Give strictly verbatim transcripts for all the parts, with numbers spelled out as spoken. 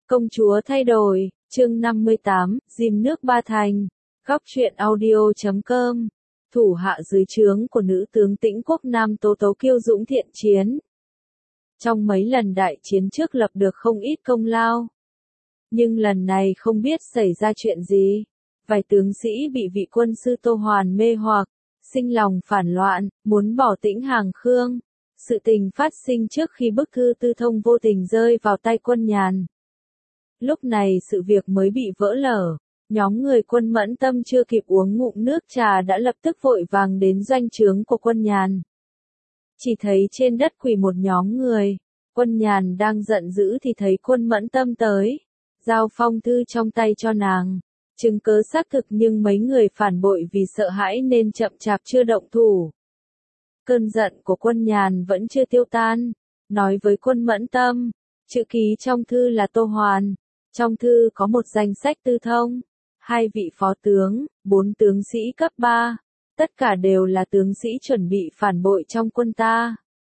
Công chúa thay đổi, chương năm mươi tám, Diêm nước Ba Thành, góc truyện audio chấm com, thủ hạ dưới trướng của nữ tướng Tĩnh Quốc Nam Tố Tố kiêu dũng thiện chiến. Trong mấy lần đại chiến trước lập được không ít công lao. Nhưng lần này không biết xảy ra chuyện gì. Vài tướng sĩ bị vị quân sư Tô Hoàn mê hoặc, sinh lòng phản loạn, muốn bỏ Tĩnh Hàng Khương. Sự tình phát sinh trước khi bức thư tư thông vô tình rơi vào tay Quân Nhàn. Lúc này sự việc mới bị vỡ lở, nhóm người Quân Mẫn Tâm chưa kịp uống ngụm nước trà đã lập tức vội vàng đến doanh trướng của Quân Nhàn. Chỉ thấy trên đất quỳ một nhóm người, Quân Nhàn đang giận dữ thì thấy Quân Mẫn Tâm tới, giao phong thư trong tay cho nàng. Chứng cớ xác thực nhưng mấy người phản bội vì sợ hãi nên chậm chạp chưa động thủ. Cơn giận của Quân Nhàn vẫn chưa tiêu tan, nói với Quân Mẫn Tâm, chữ ký trong thư là Tô Hoàn, trong thư có một danh sách tư thông, hai vị phó tướng, bốn tướng sĩ cấp ba, tất cả đều là tướng sĩ chuẩn bị phản bội trong quân ta.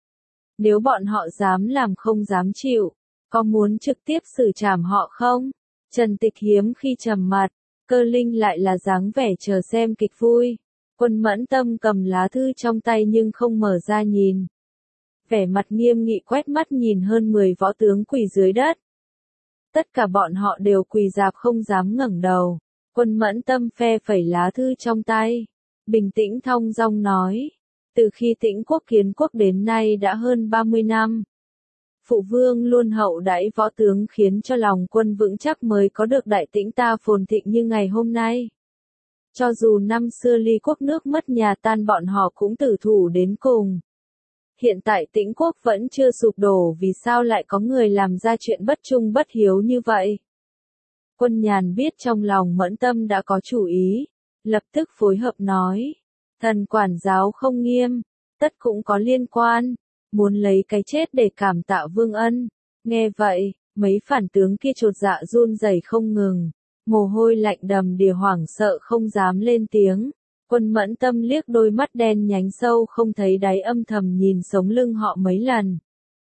Nếu bọn họ dám làm không dám chịu, có muốn trực tiếp xử trảm họ không? Trần Tịch hiếm khi trầm mặt, Cơ Linh lại là dáng vẻ chờ xem kịch vui. Quân Mẫn Tâm cầm lá thư trong tay nhưng không mở ra nhìn. Vẻ mặt nghiêm nghị quét mắt nhìn hơn mười võ tướng quỳ dưới đất. Tất cả bọn họ đều quỳ rạp không dám ngẩng đầu. Quân Mẫn Tâm phe phẩy lá thư trong tay, bình tĩnh thong dong nói, từ khi Tĩnh Quốc kiến quốc đến nay đã hơn ba mươi năm. Phụ vương luôn hậu đãi võ tướng khiến cho lòng quân vững chắc mới có được đại Tĩnh ta phồn thịnh như ngày hôm nay. Cho dù năm xưa ly quốc nước mất nhà tan bọn họ cũng tử thủ đến cùng. Hiện tại Tĩnh Quốc vẫn chưa sụp đổ, vì sao lại có người làm ra chuyện bất trung bất hiếu như vậy? Quân Nhàn biết trong lòng Mẫn Tâm đã có chủ ý, lập tức phối hợp nói, thần quản giáo không nghiêm, tất cũng có liên quan, muốn lấy cái chết để cảm tạ vương ân. Nghe vậy, mấy phản tướng kia chột dạ run rẩy không ngừng, mồ hôi lạnh đầm đìa hoảng sợ không dám lên tiếng. Quân Mẫn Tâm liếc đôi mắt đen nhánh sâu không thấy đáy âm thầm nhìn sống lưng họ mấy lần.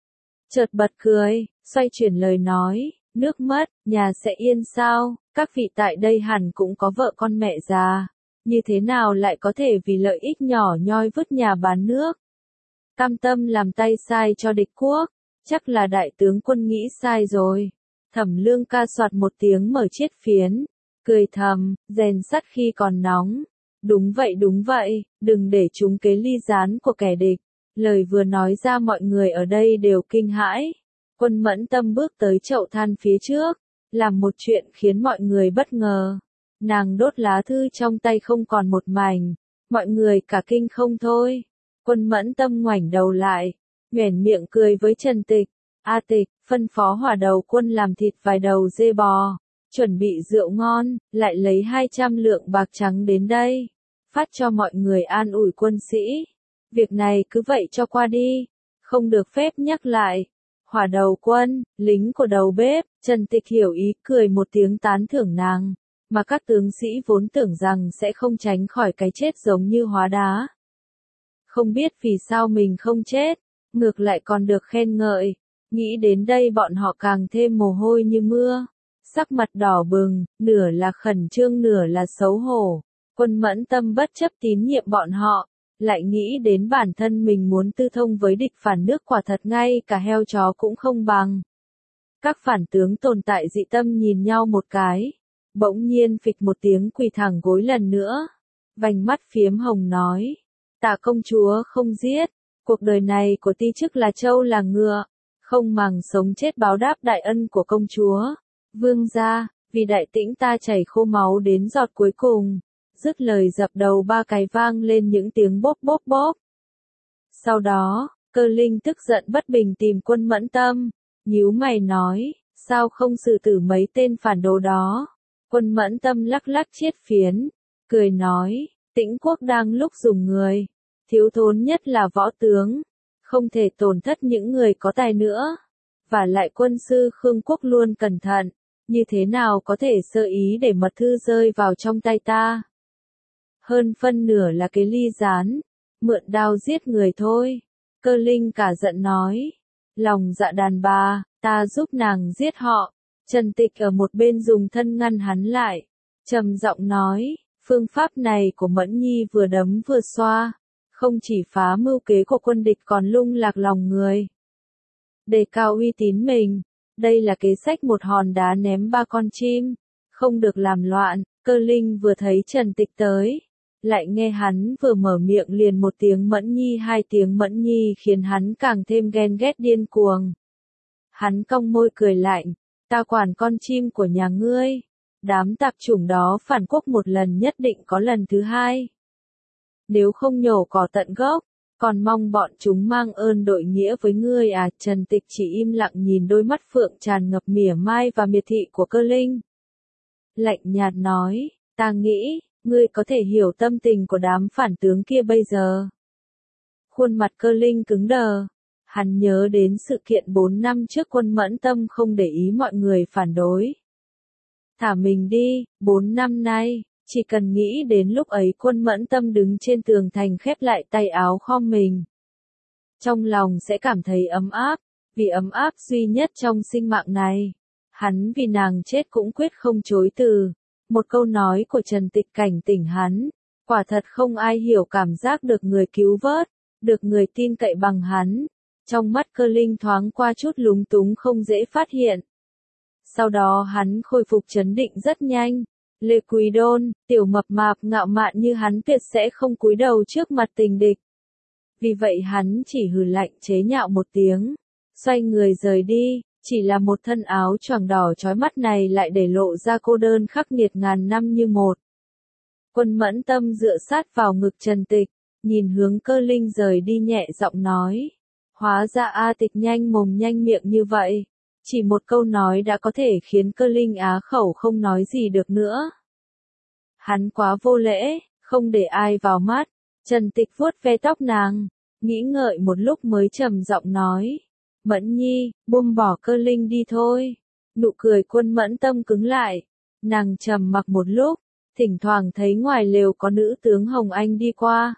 Chợt bật cười, xoay chuyển lời nói, nước mất, nhà sẽ yên sao, các vị tại đây hẳn cũng có vợ con mẹ già, như thế nào lại có thể vì lợi ích nhỏ nhoi vứt nhà bán nước. Cam tâm làm tay sai cho địch quốc, chắc là đại tướng quân nghĩ sai rồi. Thẩm Lương ca soạt một tiếng mở chiết phiến, cười thầm, rèn sắt khi còn nóng. Đúng vậy đúng vậy, đừng để chúng kế ly gián của kẻ địch. Lời vừa nói ra mọi người ở đây đều kinh hãi. Quân Mẫn Tâm bước tới chậu than phía trước, làm một chuyện khiến mọi người bất ngờ. Nàng đốt lá thư trong tay không còn một mảnh, mọi người cả kinh không thôi. Quân Mẫn Tâm ngoảnh đầu lại, nhoẻn miệng cười với Trần Tịch. A Tịch, phân phó hỏa đầu quân làm thịt vài đầu dê bò, chuẩn bị rượu ngon, lại lấy hai trăm lượng bạc trắng đến đây, phát cho mọi người an ủi quân sĩ. Việc này cứ vậy cho qua đi, không được phép nhắc lại. Hỏa đầu quân, lính của đầu bếp, Trần Tịch hiểu ý cười một tiếng tán thưởng nàng, mà các tướng sĩ vốn tưởng rằng sẽ không tránh khỏi cái chết giống như hóa đá. Không biết vì sao mình không chết, ngược lại còn được khen ngợi. Nghĩ đến đây bọn họ càng thêm mồ hôi như mưa, sắc mặt đỏ bừng, nửa là khẩn trương nửa là xấu hổ. Quân Mẫn Tâm bất chấp tín nhiệm bọn họ, lại nghĩ đến bản thân mình muốn tư thông với địch phản nước quả thật ngay cả heo chó cũng không bằng. Các phản tướng tồn tại dị tâm nhìn nhau một cái, bỗng nhiên phịch một tiếng quỳ thẳng gối lần nữa, vành mắt phiếm hồng nói, tạ công chúa không giết, cuộc đời này của ti chức là trâu là ngựa, không màng sống chết báo đáp đại ân của công chúa. Vương gia, vì đại Tĩnh ta chảy khô máu đến giọt cuối cùng. Dứt lời dập đầu ba cái vang lên những tiếng bốp bốp bốp. Sau đó, Cơ Linh tức giận bất bình tìm Quân Mẫn Tâm, nhíu mày nói, sao không xử tử mấy tên phản đồ đó. Quân Mẫn Tâm lắc lắc chiết phiến, cười nói, Tĩnh Quốc đang lúc dùng người, thiếu thốn nhất là võ tướng, không thể tổn thất những người có tài nữa. Và lại quân sư Khương Quốc luôn cẩn thận, như thế nào có thể sơ ý để mật thư rơi vào trong tay ta. Hơn phân nửa là cái ly gián, mượn đao giết người thôi. Cơ Linh cả giận nói, lòng dạ đàn bà, ta giúp nàng giết họ, Trần Tịch ở một bên dùng thân ngăn hắn lại, trầm giọng nói, phương pháp này của Mẫn Nhi vừa đấm vừa xoa, không chỉ phá mưu kế của quân địch còn lung lạc lòng người. Đề cao uy tín mình, đây là kế sách một hòn đá ném ba con chim, không được làm loạn. Cơ Linh vừa thấy Trần Tịch tới, lại nghe hắn vừa mở miệng liền một tiếng Mẫn Nhi hai tiếng Mẫn Nhi khiến hắn càng thêm ghen ghét điên cuồng. Hắn cong môi cười lạnh, ta quản con chim của nhà ngươi, đám tạp chủng đó phản quốc một lần nhất định có lần thứ hai. Nếu không nhổ cỏ tận gốc, còn mong bọn chúng mang ơn đội nghĩa với ngươi à? Trần Tịch chỉ im lặng nhìn đôi mắt phượng tràn ngập mỉa mai và miệt thị của Cơ Linh. Lạnh nhạt nói, ta nghĩ, ngươi có thể hiểu tâm tình của đám phản tướng kia bây giờ. Khuôn mặt Cơ Linh cứng đờ, hắn nhớ đến sự kiện bốn năm trước Quân Mẫn Tâm không để ý mọi người phản đối. Thả mình đi, bốn năm nay, chỉ cần nghĩ đến lúc ấy Quân Mẫn Tâm đứng trên tường thành khép lại tay áo khom mình. Trong lòng sẽ cảm thấy ấm áp, vì ấm áp duy nhất trong sinh mạng này. Hắn vì nàng chết cũng quyết không chối từ. Một câu nói của Trần Tịch cảnh tỉnh hắn, quả thật không ai hiểu cảm giác được người cứu vớt, được người tin cậy bằng hắn. Trong mắt Cơ Linh thoáng qua chút lúng túng không dễ phát hiện. Sau đó hắn khôi phục trấn định rất nhanh. Lê Quý Đôn, tiểu mập mạp ngạo mạn như hắn tuyệt sẽ không cúi đầu trước mặt tình địch. Vì vậy hắn chỉ hừ lạnh chế nhạo một tiếng, xoay người rời đi. Chỉ là một thân áo choàng đỏ chói mắt này lại để lộ ra cô đơn khắc nghiệt ngàn năm như một. Quân Mẫn Tâm dựa sát vào ngực Trần Tịch, nhìn hướng Cơ Linh rời đi nhẹ giọng nói. Hóa ra A Tịch nhanh mồm nhanh miệng như vậy. Chỉ một câu nói đã có thể khiến Cơ Linh á khẩu không nói gì được nữa. Hắn quá vô lễ, không để ai vào mắt. Trần Tịch vuốt ve tóc nàng, nghĩ ngợi một lúc mới trầm giọng nói. Mẫn Nhi, buông bỏ Cơ Linh đi thôi. Nụ cười Quân Mẫn Tâm cứng lại. Nàng trầm mặc một lúc, thỉnh thoảng thấy ngoài lều có nữ tướng Hồng Anh đi qua.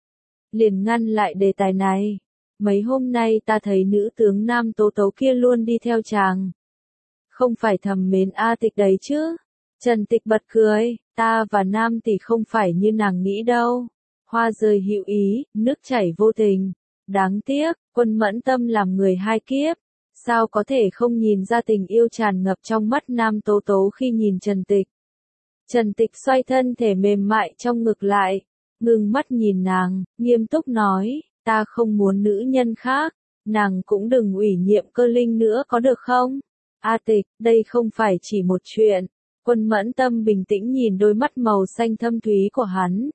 Liền ngăn lại đề tài này. Mấy hôm nay ta thấy nữ tướng Nam Tố Tấu kia luôn đi theo chàng. Không phải thầm mến A Tịch đấy chứ? Trần Tịch bật cười, ta và Nam tỷ không phải như nàng nghĩ đâu. Hoa rơi hữu ý, nước chảy vô tình. Đáng tiếc, Quân Mẫn Tâm làm người hai kiếp, sao có thể không nhìn ra tình yêu tràn ngập trong mắt Nam Tố Tố khi nhìn Trần Tịch. Trần Tịch xoay thân thể mềm mại trong ngực lại, ngừng mắt nhìn nàng, nghiêm túc nói, ta không muốn nữ nhân khác, nàng cũng đừng ủy nhiệm Cơ Linh nữa có được không? A Tịch, đây không phải chỉ một chuyện. Quân Mẫn Tâm bình tĩnh nhìn đôi mắt màu xanh thâm thúy của hắn.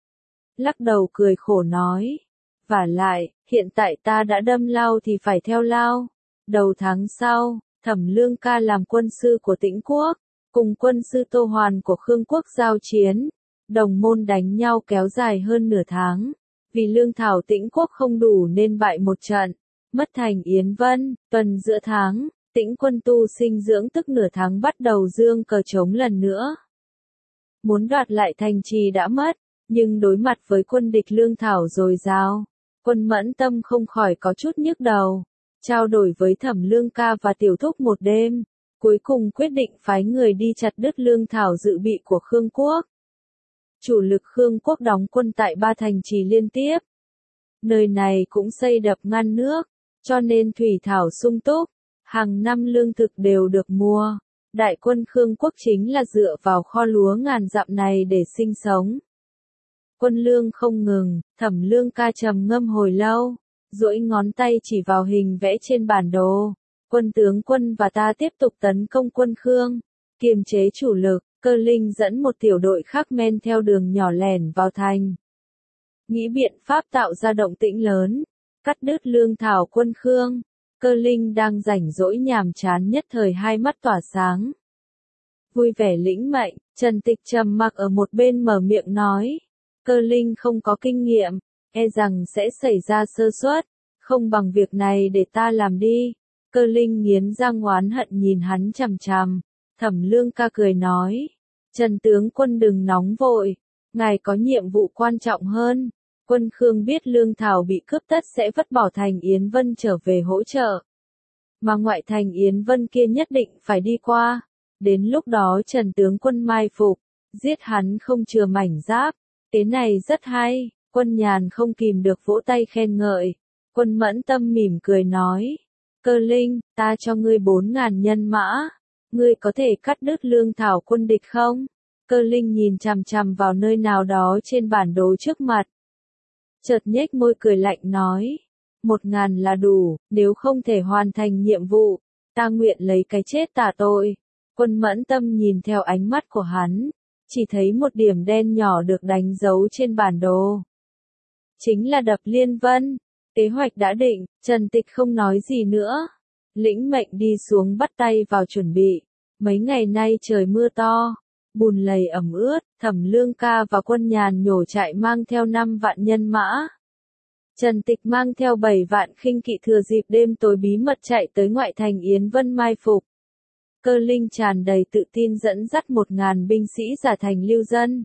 Lắc đầu cười khổ nói. Vả lại, hiện tại ta đã đâm lao thì phải theo lao. Đầu tháng sau, Thẩm Lương Ca làm quân sư của Tĩnh Quốc, cùng quân sư Tô Hoàn của Khương Quốc giao chiến. Đồng môn đánh nhau kéo dài hơn nửa tháng. Vì lương thảo Tĩnh Quốc không đủ nên bại một trận. Mất thành Yến Vân, tuần giữa tháng, Tĩnh quân tu sinh dưỡng tức nửa tháng bắt đầu dương cờ trống lần nữa. Muốn đoạt lại thành trì đã mất, nhưng đối mặt với quân địch lương thảo dồi dào. Quân Mẫn Tâm không khỏi có chút nhức đầu, trao đổi với Thẩm Lương Ca và Tiểu Thúc một đêm, cuối cùng quyết định phái người đi chặt đứt lương thảo dự bị của Khương Quốc. Chủ lực Khương Quốc đóng quân tại ba thành trì liên tiếp. Nơi này cũng xây đập ngăn nước, cho nên thủy thảo sung túc, hàng năm lương thực đều được mua. Đại quân Khương Quốc chính là dựa vào kho lúa ngàn dặm này để sinh sống. Quân lương không ngừng, Thẩm Lương Ca trầm ngâm hồi lâu, duỗi ngón tay chỉ vào hình vẽ trên bản đồ. Quân tướng quân và ta tiếp tục tấn công quân Khương, kiềm chế chủ lực. Cơ Linh dẫn một tiểu đội khác men theo đường nhỏ lẻn vào thành. Nghĩ biện pháp tạo ra động tĩnh lớn, cắt đứt lương thảo quân Khương. Cơ Linh đang rảnh rỗi nhàm chán nhất thời hai mắt tỏa sáng. Vui vẻ lĩnh mệnh, Trần Tịch trầm mặc ở một bên mở miệng nói. Cơ Linh không có kinh nghiệm, e rằng sẽ xảy ra sơ suất, không bằng việc này để ta làm đi. Cơ Linh nghiến răng oán hận nhìn hắn chằm chằm. Thẩm Lương Ca cười nói. Trần tướng quân đừng nóng vội, ngài có nhiệm vụ quan trọng hơn. Quân Khương biết lương thảo bị cướp tất sẽ vứt bỏ thành Yến Vân trở về hỗ trợ. mà ngoại thành Yến Vân kia nhất định phải đi qua. Đến lúc đó Trần tướng quân mai phục, giết hắn không chừa mảnh giáp. Thế này rất hay, Quân Nhàn không kìm được vỗ tay khen ngợi. Quân Mẫn Tâm mỉm cười nói, Cơ Linh, ta cho ngươi bốn ngàn nhân mã, ngươi có thể cắt đứt lương thảo quân địch không? Cơ Linh nhìn chằm chằm vào nơi nào đó trên bản đồ trước mặt. Chợt nhếch môi cười lạnh nói, một ngàn là đủ, nếu không thể hoàn thành nhiệm vụ, ta nguyện lấy cái chết tạ tội. Quân Mẫn Tâm nhìn theo ánh mắt của hắn, chỉ thấy một điểm đen nhỏ được đánh dấu trên bản đồ. Chính là đập Liên Vân. Kế hoạch đã định, Trần Tịch không nói gì nữa. Lĩnh mệnh đi xuống bắt tay vào chuẩn bị. Mấy ngày nay trời mưa to, bùn lầy ẩm ướt, Thẩm Lương Ca và Quân Nhàn nhổ trại mang theo năm vạn nhân mã. Trần Tịch mang theo bảy vạn khinh kỵ thừa dịp đêm tối bí mật chạy tới ngoại thành Yến Vân mai phục. Cơ Linh tràn đầy tự tin dẫn dắt một ngàn binh sĩ giả thành lưu dân.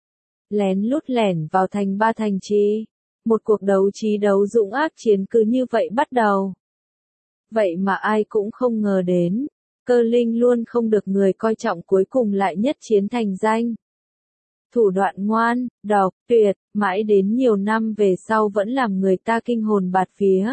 Lén lút lẻn vào thành Ba Thành Trì. Một cuộc đấu trí đấu dũng ác chiến cứ như vậy bắt đầu. Vậy mà ai cũng không ngờ đến, Cơ Linh luôn không được người coi trọng cuối cùng lại nhất chiến thành danh. Thủ đoạn ngoan, độc, tuyệt, mãi đến nhiều năm về sau vẫn làm người ta kinh hồn bạt vía.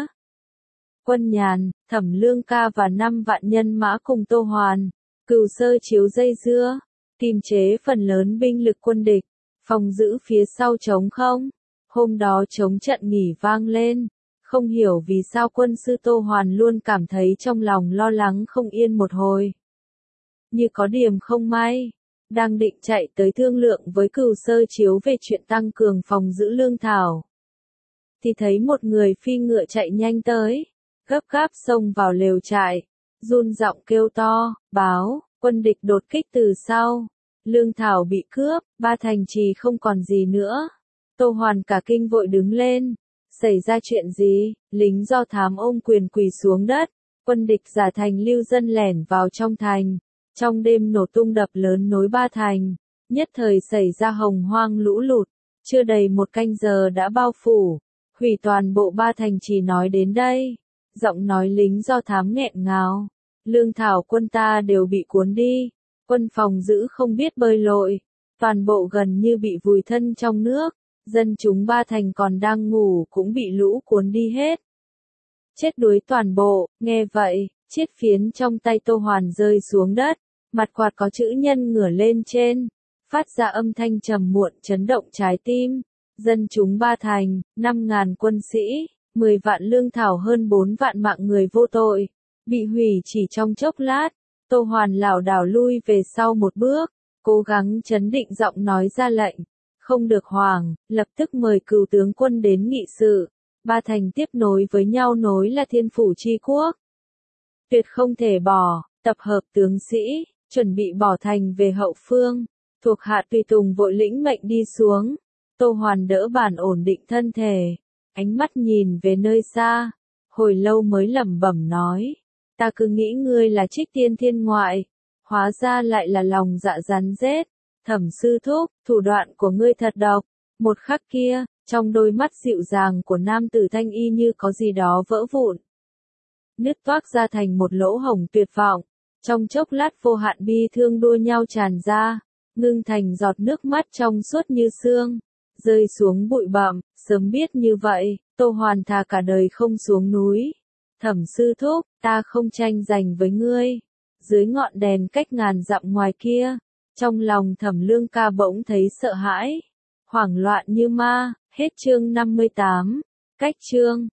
Quân Nhàn, Thẩm Lương Ca và năm vạn nhân mã cùng Tô Hoàn, Cửu Sơ chiếu dây dưa, kiềm chế phần lớn binh lực quân địch, phòng giữ phía sau trống không. Hôm đó trống trận nghỉ vang lên, không hiểu vì sao quân sư Tô Hoàn luôn cảm thấy trong lòng lo lắng không yên một hồi. Như có điểm không may, đang định chạy tới thương lượng với Cửu Sơ chiếu về chuyện tăng cường phòng giữ lương thảo. Thì thấy một người phi ngựa chạy nhanh tới, gấp gáp xông vào lều trại, run giọng kêu to, báo, quân địch đột kích từ sau, lương thảo bị cướp, Ba Thành Trì không còn gì nữa. Tô Hoàn cả kinh vội đứng lên, xảy ra chuyện gì? Lính do thám ôm quyền quỳ xuống đất, quân địch giả thành lưu dân lẻn vào trong thành, trong đêm nổ tung đập lớn nối Ba Thành, nhất thời xảy ra hồng hoang lũ lụt, chưa đầy một canh giờ đã bao phủ, hủy toàn bộ Ba Thành Trì. Nói đến đây, giọng nói lính do thám nghẹn ngào, lương thảo quân ta đều bị cuốn đi, quân phòng giữ không biết bơi lội, toàn bộ gần như bị vùi thân trong nước. Dân chúng Ba Thành còn đang ngủ cũng bị lũ cuốn đi hết. Chết đuối toàn bộ, nghe vậy, chiếc phiến trong tay Tô Hoàn rơi xuống đất, mặt quạt có chữ nhân ngửa lên trên, phát ra âm thanh trầm muộn chấn động trái tim. Dân chúng Ba Thành, năm ngàn quân sĩ, mười vạn lương thảo hơn bốn vạn mạng người vô tội, bị hủy chỉ trong chốc lát. Tô Hoàn lảo đảo lui về sau một bước, cố gắng trấn định giọng nói ra lệnh. Không được hoảng, lập tức mời Cửu tướng quân đến nghị sự. Ba Thành tiếp nối với nhau nối là thiên phủ chi quốc. Tuyệt không thể bỏ, tập hợp tướng sĩ, chuẩn bị bỏ thành về hậu phương. Thuộc hạ tùy tùng vội lĩnh mệnh đi xuống. Tô Hoàn đỡ bàn ổn định thân thể, ánh mắt nhìn về nơi xa, hồi lâu mới lẩm bẩm nói, ta cứ nghĩ ngươi là Trích Tiên thiên ngoại, hóa ra lại là lòng dạ rắn rết. Thẩm sư thúc, thủ đoạn của ngươi thật độc. Một khắc kia, trong đôi mắt dịu dàng của nam tử thanh y như có gì đó vỡ vụn, nứt toác ra thành một lỗ hổng tuyệt vọng. Trong chốc lát vô hạn bi thương đua nhau tràn ra, ngưng thành giọt nước mắt trong suốt như sương, rơi xuống bụi bặm. Sớm biết như vậy, Tô Hoàn thà cả đời không xuống núi. Thẩm sư thúc, ta không tranh giành với ngươi. Dưới ngọn đèn cách ngàn dặm ngoài kia, trong lòng Thẩm Lương Ca bỗng thấy sợ hãi, hoảng loạn như ma. Hết chương năm mươi tám. Cách chương